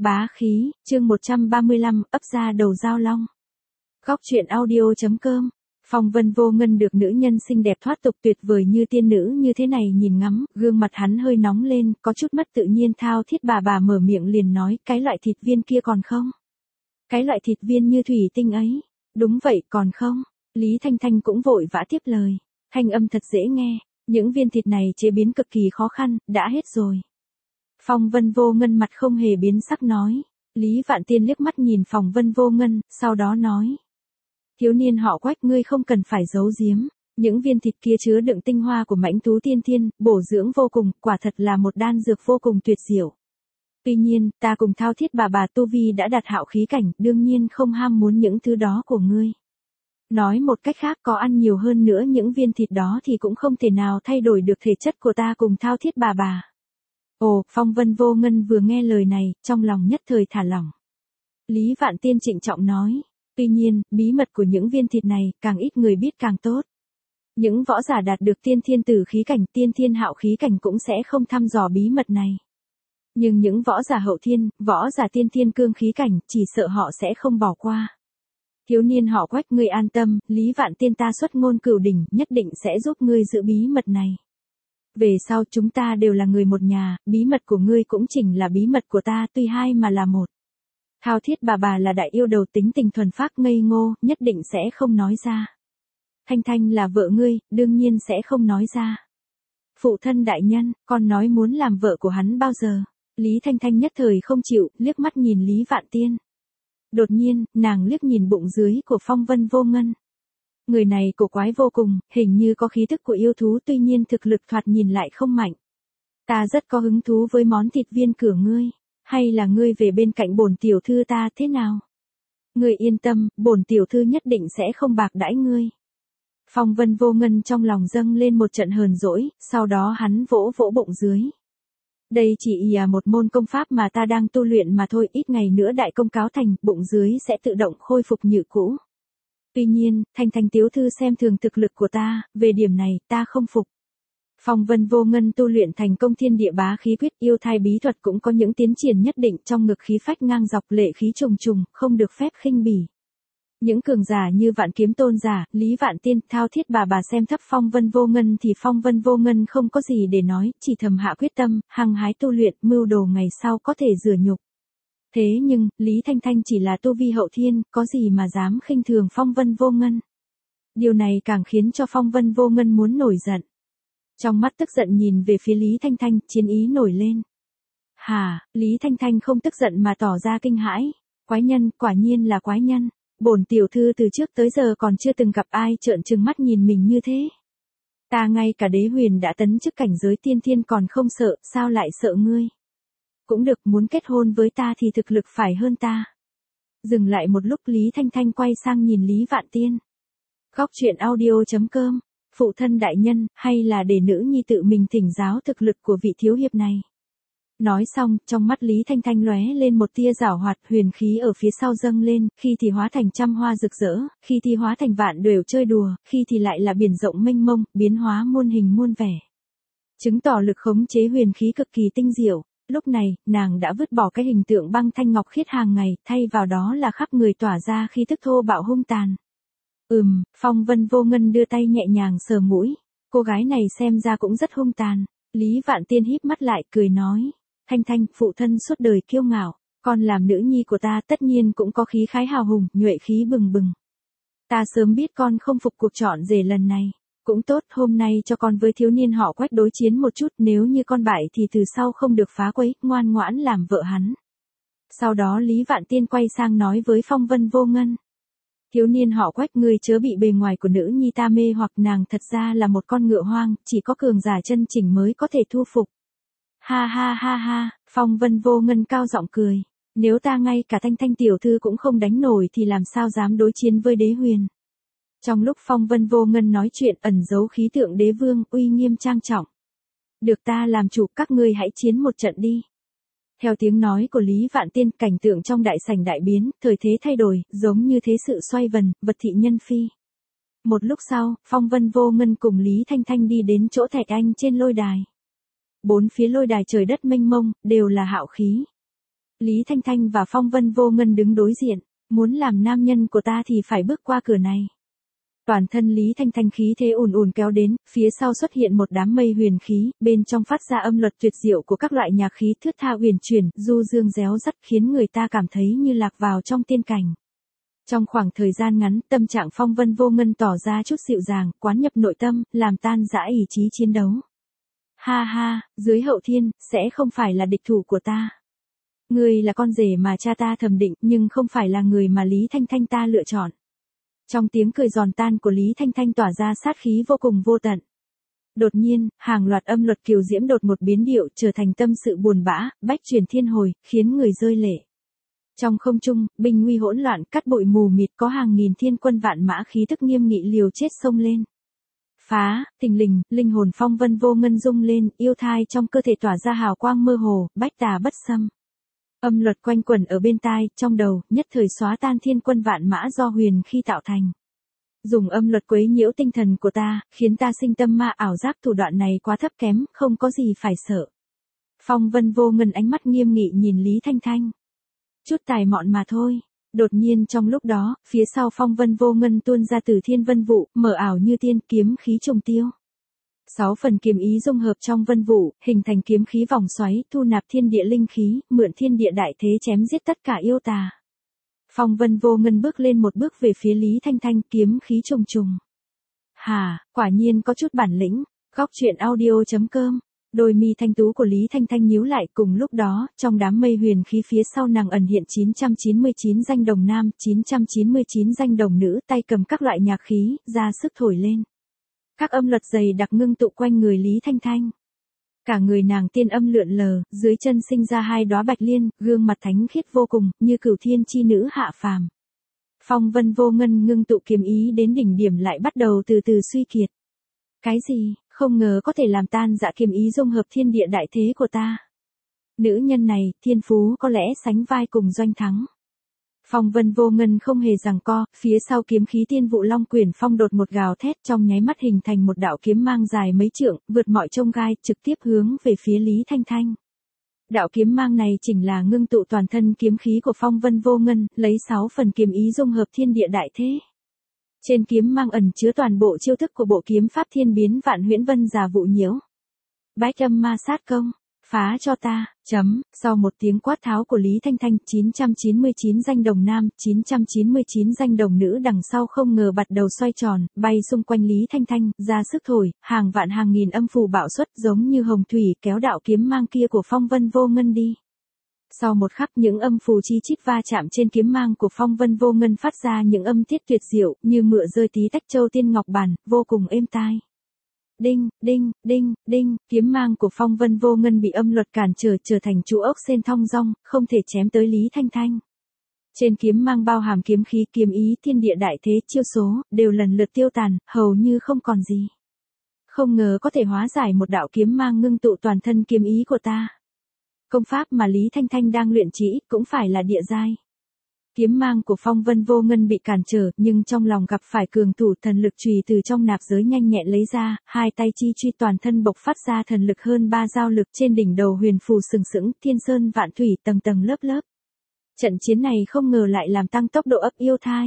Bá khí, chương 135, ấp ra đầu dao long. Góc truyện audio.com. Phong Vân Vô Ngân được nữ nhân xinh đẹp thoát tục tuyệt vời như tiên nữ như thế này nhìn ngắm, gương mặt hắn hơi nóng lên, có chút mất tự nhiên thao thiết bà mở miệng liền nói, cái loại thịt viên kia còn không? Cái loại thịt viên như thủy tinh ấy. Đúng vậy, còn không? Lý Thanh Thanh cũng vội vã tiếp lời. Thanh âm thật dễ nghe, những viên thịt này chế biến cực kỳ khó khăn, đã hết rồi. Phong Vân Vô Ngân mặt không hề biến sắc nói. Lý Vạn Tiên liếc mắt nhìn Phong Vân Vô Ngân, sau đó nói. Thiếu niên họ Quách, ngươi không cần phải giấu giếm. Những viên thịt kia chứa đựng tinh hoa của mãnh thú tiên thiên, bổ dưỡng vô cùng, quả thật là một đan dược vô cùng tuyệt diệu. Tuy nhiên, ta cùng thao thiết bà tu vi đã đạt hạo khí cảnh, đương nhiên không ham muốn những thứ đó của ngươi. Nói một cách khác, có ăn nhiều hơn nữa những viên thịt đó thì cũng không thể nào thay đổi được thể chất của ta cùng thao thiết bà. Ồ, Phong Vân Vô Ngân vừa nghe lời này, trong lòng nhất thời thả lỏng. Lý Vạn Tiên trịnh trọng nói. Tuy nhiên, bí mật của những viên thịt này, càng ít người biết càng tốt. Những võ giả đạt được tiên thiên tử khí cảnh, tiên thiên hạo khí cảnh cũng sẽ không thăm dò bí mật này. Nhưng những võ giả hậu thiên, võ giả tiên thiên cương khí cảnh, chỉ sợ họ sẽ không bỏ qua. Thiếu niên họ Quách, ngươi an tâm, Lý Vạn Tiên ta xuất ngôn cửu đỉnh, nhất định sẽ giúp ngươi giữ bí mật này. Về sau chúng ta đều là người một nhà, bí mật của ngươi cũng chỉnh là bí mật của ta, tuy hai mà là một. Thao thiết bà là đại yêu đầu, tính tình thuần phác ngây ngô, nhất định sẽ không nói ra. Thanh Thanh là vợ ngươi, đương nhiên sẽ không nói ra. Phụ thân đại nhân, con nói muốn làm vợ của hắn bao giờ? Lý Thanh Thanh nhất thời không chịu, liếc mắt nhìn Lý Vạn Tiên. Đột nhiên, nàng liếc nhìn bụng dưới của Phong Vân Vô Ngân. Người này cổ quái vô cùng, hình như có khí thức của yêu thú, tuy nhiên thực lực thoạt nhìn lại không mạnh. Ta rất có hứng thú với món thịt viên cửa ngươi, hay là ngươi về bên cạnh bổn tiểu thư ta thế nào? Ngươi yên tâm, bổn tiểu thư nhất định sẽ không bạc đãi ngươi. Phong Vân Vô Ngân trong lòng dâng lên một trận hờn dỗi, sau đó hắn vỗ bụng dưới. Đây chỉ một môn công pháp mà ta đang tu luyện mà thôi, ít ngày nữa đại công cáo thành, bụng dưới sẽ tự động khôi phục như cũ. Tuy nhiên, Thanh Thanh tiểu thư xem thường thực lực của ta, về điểm này, ta không phục. Phong Vân Vô Ngân tu luyện thành công thiên địa bá khí quyết, yêu thai bí thuật cũng có những tiến triển nhất định, trong ngực khí phách ngang dọc, lệ khí trùng trùng, không được phép khinh bỉ. Những cường giả như Vạn Kiếm Tôn giả, Lý Vạn Tiên, thao thiết bà xem thấp Phong Vân Vô Ngân thì Phong Vân Vô Ngân không có gì để nói, chỉ thầm hạ quyết tâm, hăng hái tu luyện, mưu đồ ngày sau có thể rửa nhục. Thế nhưng, Lý Thanh Thanh chỉ là tu vi hậu thiên, có gì mà dám khinh thường Phong Vân Vô Ngân. Điều này càng khiến cho Phong Vân Vô Ngân muốn nổi giận. Trong mắt tức giận nhìn về phía Lý Thanh Thanh, chiến ý nổi lên. Hả, Lý Thanh Thanh không tức giận mà tỏ ra kinh hãi. Quái nhân, quả nhiên là quái nhân. Bổn tiểu thư từ trước tới giờ còn chưa từng gặp ai trợn trừng mắt nhìn mình như thế. Ta ngay cả đế huyền đã tấn chức cảnh giới tiên thiên còn không sợ, sao lại sợ ngươi? Cũng được, muốn kết hôn với ta thì thực lực phải hơn ta. Dừng lại một lúc, Lý Thanh Thanh quay sang nhìn Lý Vạn Tiên. Góc truyện audio.com. Phụ thân đại nhân, hay là để nữ nhi tự mình thỉnh giáo thực lực của vị thiếu hiệp này. Nói xong, trong mắt Lý Thanh Thanh lóe lên một tia giảo hoạt, huyền khí ở phía sau dâng lên, khi thì hóa thành trăm hoa rực rỡ, khi thì hóa thành vạn đuều chơi đùa, khi thì lại là biển rộng mênh mông, biến hóa muôn hình muôn vẻ. Chứng tỏ lực khống chế huyền khí cực kỳ tinh diệu. Lúc này, nàng đã vứt bỏ cái hình tượng băng thanh ngọc khiết hàng ngày, thay vào đó là khắp người tỏa ra khí tức thô bạo hung tàn. Phong Vân Vô Ngân đưa tay nhẹ nhàng sờ mũi. Cô gái này xem ra cũng rất hung tàn. Lý Vạn Tiên híp mắt lại, cười nói. Thanh Thanh, phụ thân suốt đời kiêu ngạo. Con làm nữ nhi của ta tất nhiên cũng có khí khái hào hùng, nhuệ khí bừng bừng. Ta sớm biết con không phục cuộc chọn rể lần này. Cũng tốt, hôm nay cho con với thiếu niên họ Quách đối chiến một chút, nếu như con bại thì từ sau không được phá quấy, ngoan ngoãn làm vợ hắn. Sau đó Lý Vạn Tiên quay sang nói với Phong Vân Vô Ngân. Thiếu niên họ Quách, ngươi chớ bị bề ngoài của nữ nhi ta mê hoặc, nàng thật ra là một con ngựa hoang, chỉ có cường giả chân chỉnh mới có thể thu phục. Ha ha ha ha, Phong Vân Vô Ngân cao giọng cười. Nếu ta ngay cả Thanh Thanh tiểu thư cũng không đánh nổi thì làm sao dám đối chiến với đế huyền. Trong lúc Phong Vân Vô Ngân nói chuyện, ẩn giấu khí tượng đế vương, uy nghiêm trang trọng. Được ta làm chủ, các ngươi hãy chiến một trận đi. Theo tiếng nói của Lý Vạn Tiên, cảnh tượng trong đại sảnh đại biến, thời thế thay đổi, giống như thế sự xoay vần, vật thị nhân phi. Một lúc sau, Phong Vân Vô Ngân cùng Lý Thanh Thanh đi đến chỗ Thạch Anh trên lôi đài. Bốn phía lôi đài trời đất mênh mông, đều là hạo khí. Lý Thanh Thanh và Phong Vân Vô Ngân đứng đối diện, muốn làm nam nhân của ta thì phải bước qua cửa này. Toàn thân Lý Thanh Thanh khí thế ùn ùn kéo đến, phía sau xuất hiện một đám mây huyền khí, bên trong phát ra âm luật tuyệt diệu của các loại nhạc khí thướt tha huyền chuyển, du dương réo rắt khiến người ta cảm thấy như lạc vào trong tiên cảnh. Trong khoảng thời gian ngắn, tâm trạng Phong Vân Vô Ngân tỏ ra chút dịu dàng, quán nhập nội tâm, làm tan rã ý chí chiến đấu. Ha ha, dưới hậu thiên, sẽ không phải là địch thủ của ta. Ngươi là con rể mà cha ta thẩm định, nhưng không phải là người mà Lý Thanh Thanh ta lựa chọn. Trong tiếng cười giòn tan của Lý Thanh Thanh tỏa ra sát khí vô cùng vô tận. Đột nhiên, hàng loạt âm luật kiều diễm đột một biến điệu trở thành tâm sự buồn bã, bách truyền thiên hồi, khiến người rơi lệ. Trong không trung, binh nguy hỗn loạn, cát bụi mù mịt, có hàng nghìn thiên quân vạn mã khí tức nghiêm nghị liều chết xông lên. Phá, thình lình, linh hồn Phong Vân Vô Ngân rung lên, yêu thai trong cơ thể tỏa ra hào quang mơ hồ, bách tà bất xâm. Âm luật quanh quẩn ở bên tai, trong đầu, nhất thời xóa tan thiên quân vạn mã do huyền khi tạo thành. Dùng âm luật quấy nhiễu tinh thần của ta, khiến ta sinh tâm ma ảo giác, thủ đoạn này quá thấp kém, không có gì phải sợ. Phong Vân Vô Ngân ánh mắt nghiêm nghị nhìn Lý Thanh Thanh. Chút tài mọn mà thôi. Đột nhiên trong lúc đó, phía sau Phong Vân Vô Ngân tuôn ra từ thiên vân vụ, mờ ảo như tiên, kiếm khí trùng tiêu. 6 phần kiếm ý dung hợp trong vân vụ, hình thành kiếm khí vòng xoáy, thu nạp thiên địa linh khí, mượn thiên địa đại thế chém giết tất cả yêu tà. Phong Vân Vô Ngân bước lên một bước về phía Lý Thanh Thanh, kiếm khí trùng trùng. Hà, quả nhiên có chút bản lĩnh. Góc truyện audio.com. Đôi mi thanh tú của Lý Thanh Thanh nhíu lại, cùng lúc đó, trong đám mây huyền khí phía sau nàng ẩn hiện 999 danh đồng nam, 999 danh đồng nữ, tay cầm các loại nhạc khí, ra sức thổi lên. Các âm luật dày đặc ngưng tụ quanh người Lý Thanh Thanh. Cả người nàng tiên âm lượn lờ, dưới chân sinh ra 2 đóa bạch liên, gương mặt thánh khiết vô cùng, như cửu thiên chi nữ hạ phàm. Phong Vân Vô Ngân ngưng tụ kiếm ý đến đỉnh điểm lại bắt đầu từ từ suy kiệt. Cái gì, không ngờ có thể làm tan dã kiếm ý dung hợp thiên địa đại thế của ta. Nữ nhân này, thiên phú có lẽ sánh vai cùng Doanh Thắng. Phong Vân Vô Ngân không hề giằng co, phía sau kiếm khí tiên vụ long quyển phong đột một gào thét, trong nháy mắt hình thành một đạo kiếm mang dài mấy trượng, vượt mọi chông gai, trực tiếp hướng về phía Lý Thanh Thanh. Đạo kiếm mang này chính là ngưng tụ toàn thân kiếm khí của Phong Vân Vô Ngân, lấy 6 phần kiếm ý dung hợp thiên địa đại thế. Trên kiếm mang ẩn chứa toàn bộ chiêu thức của bộ kiếm pháp thiên biến vạn huyễn vân giả vụ nhiễu. Bách âm ma sát công, phá cho ta, sau một tiếng quát tháo của Lý Thanh Thanh, 999 danh đồng nam, 999 danh đồng nữ đằng sau không ngờ bắt đầu xoay tròn, bay xung quanh Lý Thanh Thanh, ra sức thổi, hàng vạn hàng nghìn âm phù bạo xuất giống như hồng thủy kéo đạo kiếm mang kia của Phong Vân Vô Ngân đi. Sau một khắc những âm phù chi chít va chạm trên kiếm mang của Phong Vân Vô Ngân phát ra những âm tiết tuyệt diệu, như mựa rơi tí tách châu tiên ngọc bản, vô cùng êm tai. Đinh, đinh, đinh, đinh, kiếm mang của Phong Vân Vô Ngân bị âm luật cản trở thành trụ ốc sên thong dong, không thể chém tới Lý Thanh Thanh. Trên kiếm mang bao hàm kiếm khí, kiếm ý, thiên địa đại thế, chiêu số, đều lần lượt tiêu tàn, hầu như không còn gì. Không ngờ có thể hóa giải một đạo kiếm mang ngưng tụ toàn thân kiếm ý của ta. Công pháp mà Lý Thanh Thanh đang luyện chỉ cũng phải là địa giai. Kiếm mang của Phong Vân Vô Ngân bị cản trở, nhưng trong lòng gặp phải cường thủ, thần lực chùy từ trong nạp giới nhanh nhẹn lấy ra, 2 tay chi truy toàn thân bộc phát ra thần lực hơn 3 giao lực, trên đỉnh đầu huyền phù sừng sững, thiên sơn vạn thủy, tầng tầng lớp lớp. Trận chiến này không ngờ lại làm tăng tốc độ ấp yêu thai.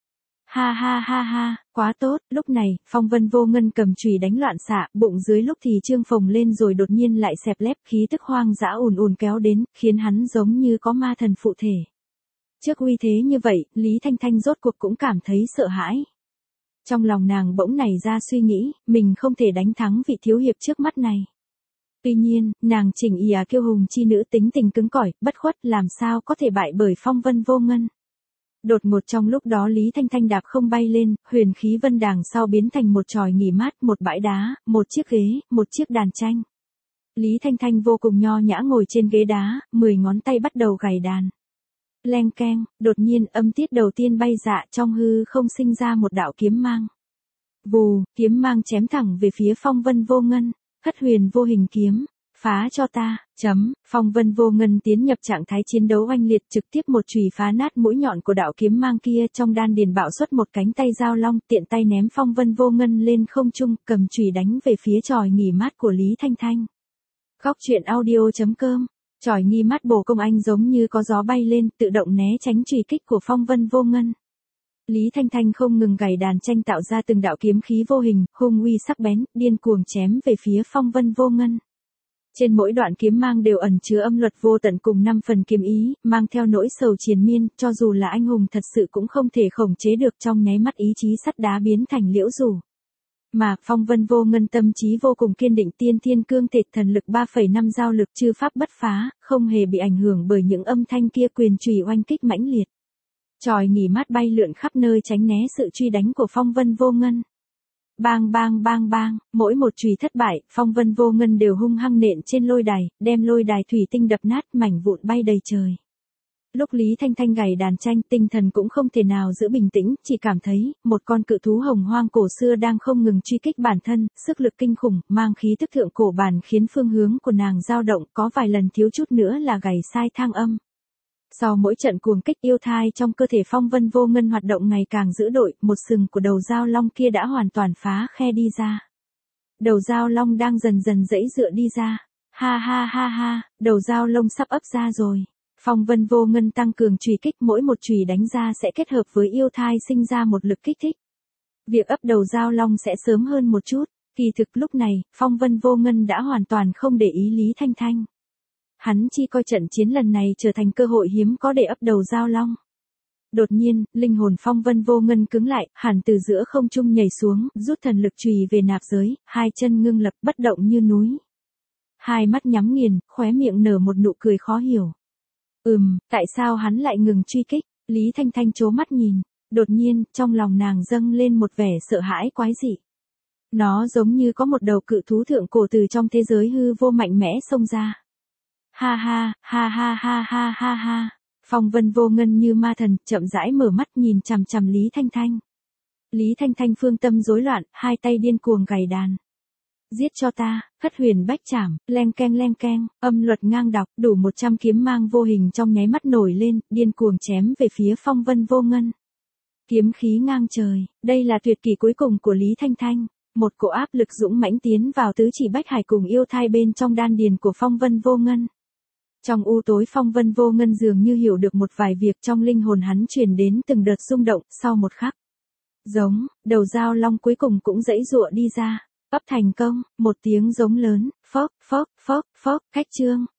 Ha ha ha ha, quá tốt. Lúc này, Phong Vân Vô Ngân cầm chùy đánh loạn xạ, bụng dưới lúc thì trương phồng lên rồi đột nhiên lại xẹp lép, khí tức hoang dã ùn ùn kéo đến, khiến hắn giống như có ma thần phụ thể. Trước uy thế như vậy, Lý Thanh Thanh rốt cuộc cũng cảm thấy sợ hãi. Trong lòng nàng bỗng nảy ra suy nghĩ, mình không thể đánh thắng vị thiếu hiệp trước mắt này. Tuy nhiên, nàng chỉnh kiêu hùng chi nữ tính tình cứng cỏi, bất khuất, làm sao có thể bại bởi Phong Vân Vô Ngân. Đột ngột trong lúc đó Lý Thanh Thanh đạp không bay lên, huyền khí vân đàng sau biến thành một chòi nghỉ mát, một bãi đá, một chiếc ghế, một chiếc đàn tranh. Lý Thanh Thanh vô cùng nho nhã ngồi trên ghế đá, 10 ngón tay bắt đầu gảy đàn. Leng keng, đột nhiên âm tiết đầu tiên bay dạ, trong hư không sinh ra một đạo kiếm mang. Vù, kiếm mang chém thẳng về phía Phong Vân Vô Ngân, Hất Huyền Vô Hình kiếm, phá cho ta, Phong Vân Vô Ngân tiến nhập trạng thái chiến đấu oanh liệt, trực tiếp một chùy phá nát mũi nhọn của đạo kiếm mang kia, trong đan điền bạo xuất một cánh tay giao long, tiện tay ném Phong Vân Vô Ngân lên không trung, cầm chùy đánh về phía chòi nghỉ mát của Lý Thanh Thanh. Góc truyện audio.com Chỏi nghi mắt bổ công anh giống như có gió bay lên, tự động né tránh chùy kích của phong vân vô ngân. Lý Thanh Thanh không ngừng gảy đàn tranh tạo ra từng đạo kiếm khí vô hình, hung uy sắc bén, điên cuồng chém về phía phong vân vô ngân. Trên mỗi đoạn kiếm mang đều ẩn chứa âm luật vô tận cùng 5 phần kiếm ý, mang theo nỗi sầu triền miên, cho dù là anh hùng thật sự cũng không thể khống chế được, trong nháy mắt ý chí sắt đá biến thành liễu rủ. Mà, phong vân vô ngân tâm trí vô cùng kiên định, tiên thiên cương thịt thần lực 3,5 giao lực chư pháp bất phá, không hề bị ảnh hưởng bởi những âm thanh kia, quyền chùy oanh kích mãnh liệt. Chòi nghỉ mát bay lượn khắp nơi tránh né sự truy đánh của phong vân vô ngân. Bang bang bang bang, mỗi một chùy thất bại, phong vân vô ngân đều hung hăng nện trên lôi đài, đem lôi đài thủy tinh đập nát, mảnh vụn bay đầy trời. Lúc Lý Thanh Thanh gảy đàn tranh, tinh thần cũng không thể nào giữ bình tĩnh, chỉ cảm thấy, một con cự thú hồng hoang cổ xưa đang không ngừng truy kích bản thân, sức lực kinh khủng, mang khí tức thượng cổ bản khiến phương hướng của nàng dao động, có vài lần thiếu chút nữa là gảy sai thang âm. Sau mỗi trận cuồng kích, yêu thai trong cơ thể phong vân vô ngân hoạt động ngày càng dữ dội, một sừng của đầu dao long kia đã hoàn toàn phá khe đi ra. Đầu dao long đang dần dần giãy dựa đi ra. Ha ha ha ha, đầu dao long sắp ấp ra rồi. Phong vân vô ngân tăng cường chùy kích, mỗi một chùy đánh ra sẽ kết hợp với yêu thai sinh ra một lực kích thích. Việc ấp đầu dao long sẽ sớm hơn một chút. Kỳ thực lúc này, phong vân vô ngân đã hoàn toàn không để ý Lý Thanh Thanh. Hắn chỉ coi trận chiến lần này trở thành cơ hội hiếm có để ấp đầu dao long. Đột nhiên, linh hồn phong vân vô ngân cứng lại, hẳn từ giữa không trung nhảy xuống, rút thần lực chùy về nạp giới, hai chân ngưng lập bất động như núi. Hai mắt nhắm nghiền, khóe miệng nở một nụ cười khó hiểu. Tại sao hắn lại ngừng truy kích? Lý Thanh Thanh trố mắt nhìn, đột nhiên, trong lòng nàng dâng lên một vẻ sợ hãi quái dị. Nó giống như có một đầu cự thú thượng cổ từ trong thế giới hư vô mạnh mẽ xông ra. Ha ha, ha ha ha ha ha ha. Phong vân vô ngân như ma thần, chậm rãi mở mắt nhìn chằm chằm Lý Thanh Thanh. Lý Thanh Thanh phương tâm rối loạn, hai tay điên cuồng gảy đàn. Giết cho ta, Hất Huyền Bách Trảm, leng keng, âm luật ngang đọc, đủ 100 kiếm mang vô hình trong nháy mắt nổi lên, điên cuồng chém về phía phong vân vô ngân. Kiếm khí ngang trời, đây là tuyệt kỹ cuối cùng của Lý Thanh Thanh. Một cỗ áp lực dũng mãnh tiến vào tứ chỉ bách hải cùng yêu thai bên trong đan điền của phong vân vô ngân. Trong u tối phong vân vô ngân dường như hiểu được một vài việc, trong linh hồn hắn truyền đến từng đợt rung động, sau một khắc. Giống, đầu dao long cuối cùng cũng giãy giụa đi ra. Ấp thành công, một tiếng giống lớn, phốc, phốc, phốc, phốc, khách trương.